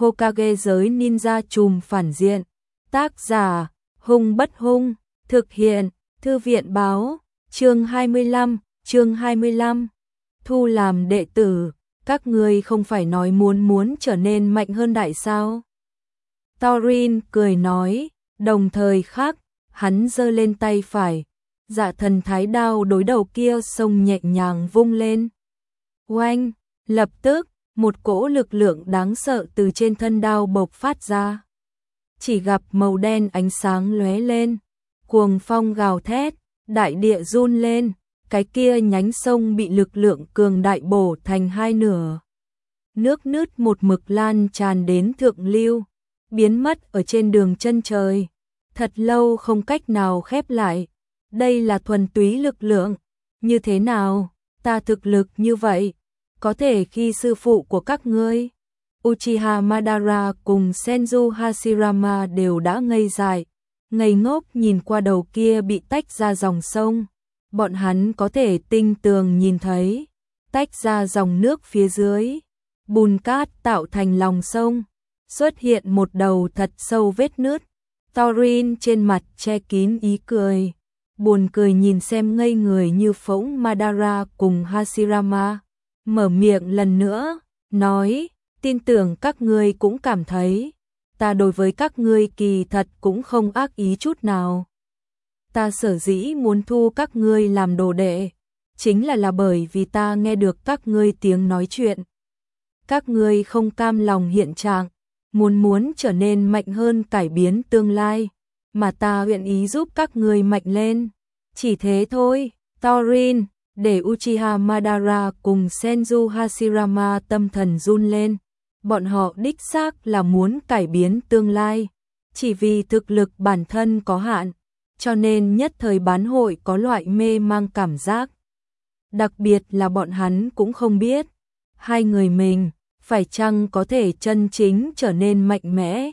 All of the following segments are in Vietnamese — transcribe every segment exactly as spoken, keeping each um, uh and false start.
Hokage giới ninja trùm phản diện. Tác giả, Hung Bất Hung, thực hiện, Thư viện báo, chương hai mươi lăm, chương hai mươi lăm. Thu làm đệ tử, các ngươi không phải nói muốn muốn trở nên mạnh hơn đại sao? Thorin cười nói, đồng thời khác, hắn giơ lên tay phải, dạ thần thái đao đối đầu kia xông nhẹ nhàng vung lên. Oanh, lập tức, một cỗ lực lượng đáng sợ từ trên thân đao bộc phát ra. Chỉ gặp màu đen ánh sáng lóe lên, cuồng phong gào thét, đại địa run lên, cái kia nhánh sông bị lực lượng cường đại bổ thành hai nửa. Nước nứt một mực lan tràn đến thượng lưu, biến mất ở trên đường chân trời, thật lâu không cách nào khép lại. Đây là thuần túy lực lượng, như thế nào, ta thực lực như vậy, có thể khi sư phụ của các ngươi, Uchiha Madara cùng Senju Hashirama đều đã ngây dại, ngây ngốc nhìn qua đầu kia bị tách ra dòng sông. Bọn hắn có thể tinh tường nhìn thấy, tách ra dòng nước phía dưới, bùn cát tạo thành lòng sông, xuất hiện một đầu thật sâu vết nứt. Thorin trên mặt che kín ý cười, buồn cười nhìn xem ngây người như phỗng Madara cùng Hashirama, mở miệng lần nữa, nói, tin tưởng các ngươi cũng cảm thấy, ta đối với các ngươi kỳ thật cũng không ác ý chút nào. Ta sở dĩ muốn thu các ngươi làm đồ đệ, chính là là bởi vì ta nghe được các ngươi tiếng nói chuyện. Các ngươi không cam lòng hiện trạng, muốn muốn trở nên mạnh hơn cải biến tương lai, mà ta nguyện ý giúp các ngươi mạnh lên. Chỉ thế thôi, Thorin, để Uchiha Madara cùng Senju Hashirama tâm thần run lên. Bọn họ đích xác là muốn cải biến tương lai, chỉ vì thực lực bản thân có hạn, cho nên nhất thời bán hội có loại mê mang cảm giác. Đặc biệt là bọn hắn cũng không biết, hai người mình phải chăng có thể chân chính trở nên mạnh mẽ.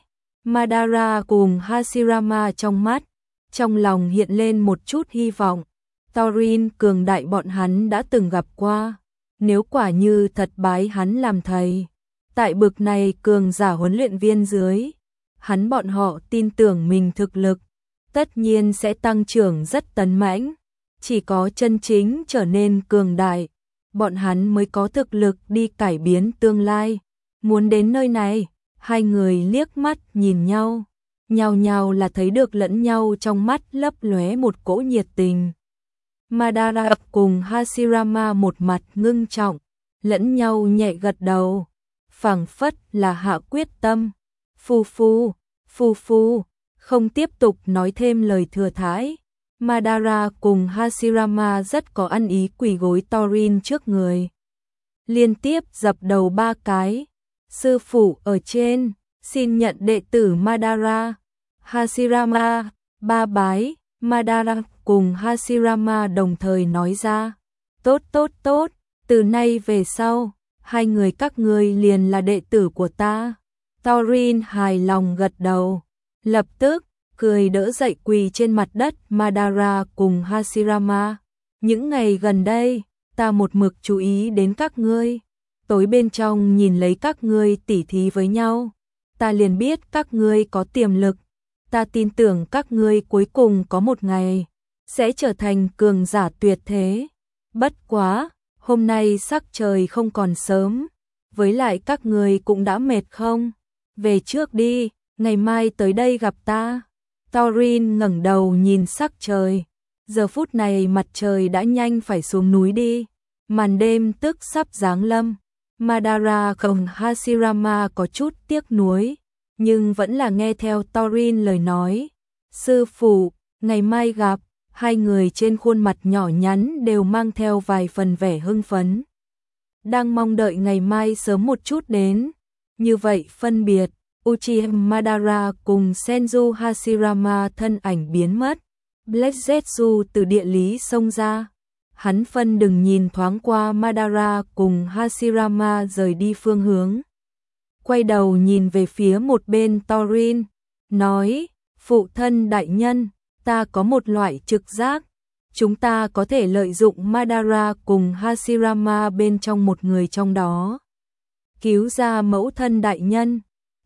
Madara cùng Hashirama trong mắt, trong lòng hiện lên một chút hy vọng. Thorin cường đại bọn hắn đã từng gặp qua, nếu quả như thật bái hắn làm thầy, tại bực này cường giả huấn luyện viên dưới, hắn bọn họ tin tưởng mình thực lực, tất nhiên sẽ tăng trưởng rất tấn mãnh. Chỉ có chân chính trở nên cường đại, bọn hắn mới có thực lực đi cải biến tương lai. Muốn đến nơi này, hai người liếc mắt nhìn nhau, nhao nhao là thấy được lẫn nhau trong mắt lấp lóe một cỗ nhiệt tình. Madara cùng Hashirama một mặt ngưng trọng, lẫn nhau nhẹ gật đầu, phảng phất là hạ quyết tâm. Phu phu, phu phu, không tiếp tục nói thêm lời thừa thãi. Madara cùng Hashirama rất có ăn ý quỳ gối Thorin trước người, liên tiếp dập đầu ba cái. Sư phụ ở trên, xin nhận đệ tử Madara. Hashirama, ba bái. Madara cùng Hashirama đồng thời nói ra, tốt tốt tốt, từ nay về sau, hai người các ngươi liền là đệ tử của ta. Thorin hài lòng gật đầu, lập tức cười đỡ dậy quỳ trên mặt đất Madara cùng Hashirama. Những ngày gần đây, ta một mực chú ý đến các ngươi, tối bên trong nhìn lấy các ngươi tỉ thí với nhau, ta liền biết các ngươi có tiềm lực. Ta tin tưởng các ngươi cuối cùng có một ngày sẽ trở thành cường giả tuyệt thế. Bất quá, hôm nay sắc trời không còn sớm, với lại các ngươi cũng đã mệt không? Về trước đi, ngày mai tới đây gặp ta. Thorin ngẩng đầu nhìn sắc trời, giờ phút này mặt trời đã nhanh phải xuống núi đi, màn đêm tức sắp giáng lâm. Madara cùng Hashirama có chút tiếc nuối, nhưng vẫn là nghe theo Thorin lời nói. Sư phụ, ngày mai gặp. Hai người trên khuôn mặt nhỏ nhắn đều mang theo vài phần vẻ hưng phấn, đang mong đợi ngày mai sớm một chút đến. Như vậy phân biệt, Uchiha Madara cùng Senju Hashirama thân ảnh biến mất. Black Zetsu từ địa lý xông ra, hắn phân đừng nhìn thoáng qua Madara cùng Hashirama rời đi phương hướng, quay đầu nhìn về phía một bên Thorin, nói, phụ thân đại nhân, ta có một loại trực giác, chúng ta có thể lợi dụng Madara cùng Hashirama bên trong một người trong đó, cứu ra mẫu thân đại nhân.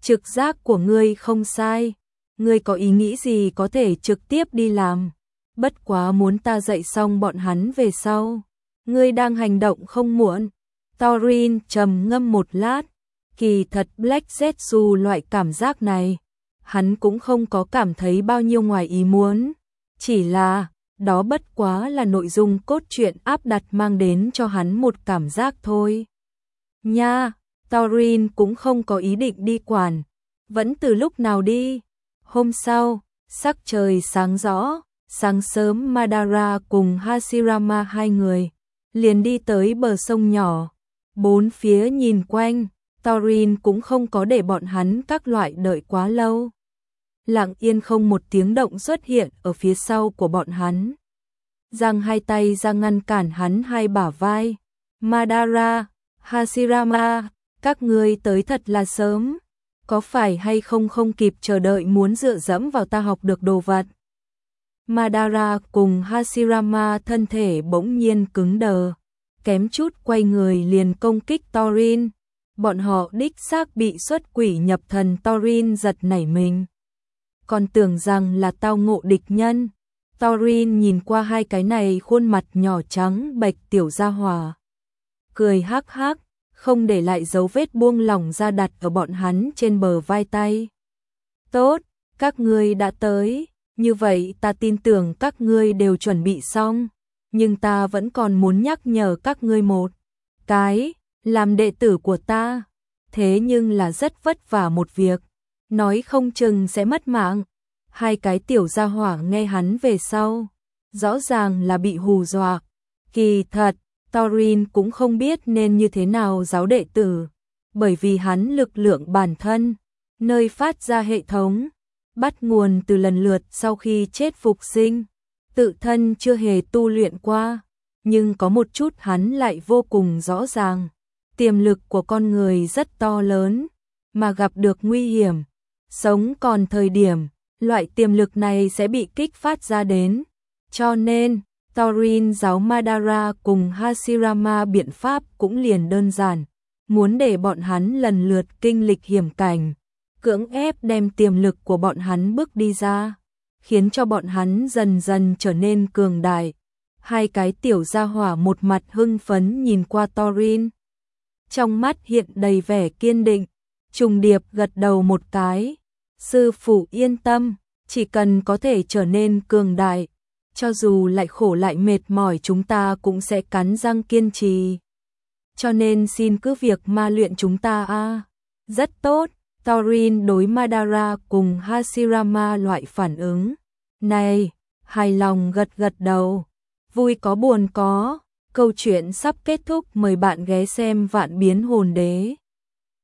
Trực giác của ngươi không sai, ngươi có ý nghĩ gì có thể trực tiếp đi làm, bất quá muốn ta dạy xong bọn hắn về sau. Ngươi đang hành động không muộn. Thorin trầm ngâm một lát, kỳ thật Black Zetsu loại cảm giác này, hắn cũng không có cảm thấy bao nhiêu ngoài ý muốn, chỉ là, đó bất quá là nội dung cốt truyện áp đặt mang đến cho hắn một cảm giác thôi. Nha, Thorin cũng không có ý định đi quản, vẫn từ lúc nào đi. Hôm sau, sắc trời sáng rõ, sáng sớm Madara cùng Hashirama hai người liền đi tới bờ sông nhỏ, bốn phía nhìn quanh, Thorin cũng không có để bọn hắn các loại đợi quá lâu. Lặng yên không một tiếng động xuất hiện ở phía sau của bọn hắn. Giang hai tay ra ngăn cản hắn hai bả vai. Madara, Hashirama, các ngươi tới thật là sớm. Có phải hay không không kịp chờ đợi muốn dựa dẫm vào ta học được đồ vật? Madara cùng Hashirama thân thể bỗng nhiên cứng đờ, kém chút quay người liền công kích Thorin. Bọn họ đích xác bị xuất quỷ nhập thần. Thorin giật nảy mình, còn tưởng rằng là tao ngộ địch nhân. Thorin nhìn qua hai cái này khuôn mặt nhỏ trắng bệch tiểu gia hỏa, cười hắc hắc, không để lại dấu vết buông lỏng ra đặt ở bọn hắn trên bờ vai tay. Tốt, các ngươi đã tới, như vậy ta tin tưởng các ngươi đều chuẩn bị xong, nhưng ta vẫn còn muốn nhắc nhở các ngươi một cái, làm đệ tử của ta, thế nhưng là rất vất vả một việc, nói không chừng sẽ mất mạng. Hai cái tiểu gia hỏa nghe hắn về sau, rõ ràng là bị hù dọa. Kỳ thật, Thorin cũng không biết nên như thế nào giáo đệ tử, bởi vì hắn lực lượng bản thân, nơi phát ra hệ thống, bắt nguồn từ lần lượt sau khi chết phục sinh, tự thân chưa hề tu luyện qua, nhưng có một chút hắn lại vô cùng rõ ràng, tiềm lực của con người rất to lớn, mà gặp được nguy hiểm, sống còn thời điểm, loại tiềm lực này sẽ bị kích phát ra đến, cho nên Thorin giáo Madara cùng Hashirama biện pháp cũng liền đơn giản, muốn để bọn hắn lần lượt kinh lịch hiểm cảnh, cưỡng ép đem tiềm lực của bọn hắn bước đi ra, khiến cho bọn hắn dần dần trở nên cường đại. Hai cái tiểu gia hỏa một mặt hưng phấn nhìn qua Thorin, trong mắt hiện đầy vẻ kiên định, trùng điệp gật đầu một cái. Sư phụ yên tâm, chỉ cần có thể trở nên cường đại, cho dù lại khổ lại mệt mỏi chúng ta cũng sẽ cắn răng kiên trì. Cho nên xin cứ việc ma luyện chúng ta a. À. Rất tốt, Thorin đối Madara cùng Hashirama loại phản ứng này, hài lòng gật gật đầu, vui có buồn có. Câu chuyện sắp kết thúc, mời bạn ghé xem Vạn Biến Hồn Đế.